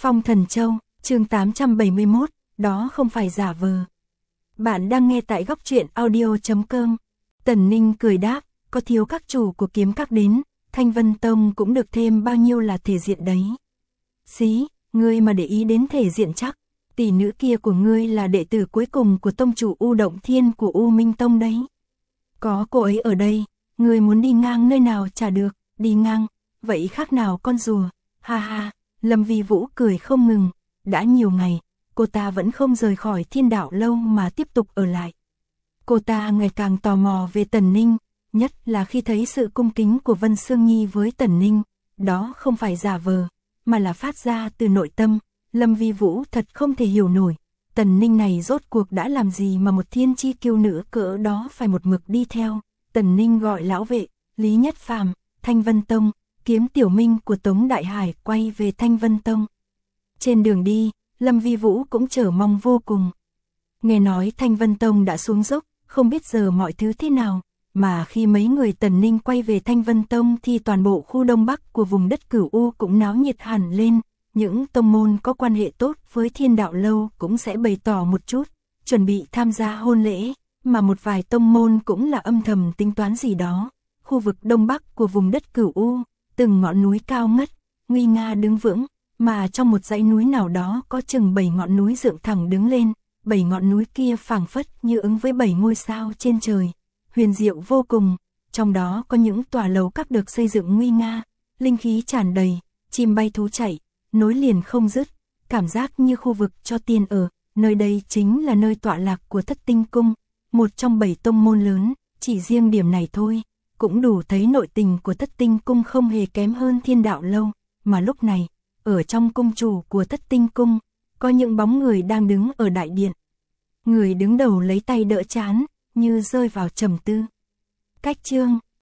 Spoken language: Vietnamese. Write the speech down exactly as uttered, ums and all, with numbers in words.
Phong Thần Châu, chương tám trăm bảy mươi mốt, đó không phải giả vờ. Bạn đang nghe tại góc truyện audio chấm com. Tần Ninh cười đáp, có thiếu các chủ của kiếm các đến, Thanh Vân Tông cũng được thêm bao nhiêu là thể diện đấy. Xí, ngươi mà để ý đến thể diện chắc, tỷ nữ kia của ngươi là đệ tử cuối cùng của tông chủ U Động Thiên của U Minh Tông đấy. Có cô ấy ở đây, ngươi muốn đi ngang nơi nào chả được, đi ngang, vậy khác nào con rùa, ha ha. Lâm Vi Vũ cười không ngừng, đã nhiều ngày, cô ta vẫn không rời khỏi Thiên Đạo Lâu mà tiếp tục ở lại. Cô ta ngày càng tò mò về Tần Ninh, nhất là khi thấy sự cung kính của Vân Sương Nhi với Tần Ninh, đó không phải giả vờ, mà là phát ra từ nội tâm. Lâm Vi Vũ thật không thể hiểu nổi, Tần Ninh này rốt cuộc đã làm gì mà một thiên chi kiêu nữ cỡ đó phải một mực đi theo. Tần Ninh gọi lão vệ, Lý Nhất Phàm, Thanh Vân Tông, Kiếm Tiểu Minh của Tống Đại Hải quay về Thanh Vân Tông. Trên đường đi, Lâm Vi Vũ cũng chờ mong vô cùng. Nghe nói Thanh Vân Tông đã xuống dốc, không biết giờ mọi thứ thế nào, mà khi mấy người Tần Ninh quay về Thanh Vân Tông thì toàn bộ khu Đông Bắc của vùng đất Cửu U cũng náo nhiệt hẳn lên. Những tông môn có quan hệ tốt với Thiên Đạo Lâu cũng sẽ bày tỏ một chút, chuẩn bị tham gia hôn lễ, mà một vài tông môn cũng là âm thầm tính toán gì đó. Khu vực Đông Bắc của vùng đất Cửu U, từng ngọn núi cao ngất, nguy nga đứng vững, mà trong một dãy núi nào đó có chừng bảy ngọn núi dựng thẳng đứng lên, bảy ngọn núi kia phảng phất như ứng với bảy ngôi sao trên trời, huyền diệu vô cùng, trong đó có những tòa lầu các được xây dựng nguy nga, linh khí tràn đầy, chim bay thú chạy, nối liền không dứt, cảm giác như khu vực cho tiên ở, nơi đây chính là nơi tọa lạc của Thất Tinh Cung, một trong bảy tông môn lớn, chỉ riêng điểm này thôi, cũng đủ thấy nội tình của Thất Tinh Cung không hề kém hơn Thiên Đạo Lâu, mà lúc này, ở trong cung chủ của Thất Tinh Cung, có những bóng người đang đứng ở đại điện. Người đứng đầu lấy tay đỡ trán, như rơi vào trầm tư. Cách chương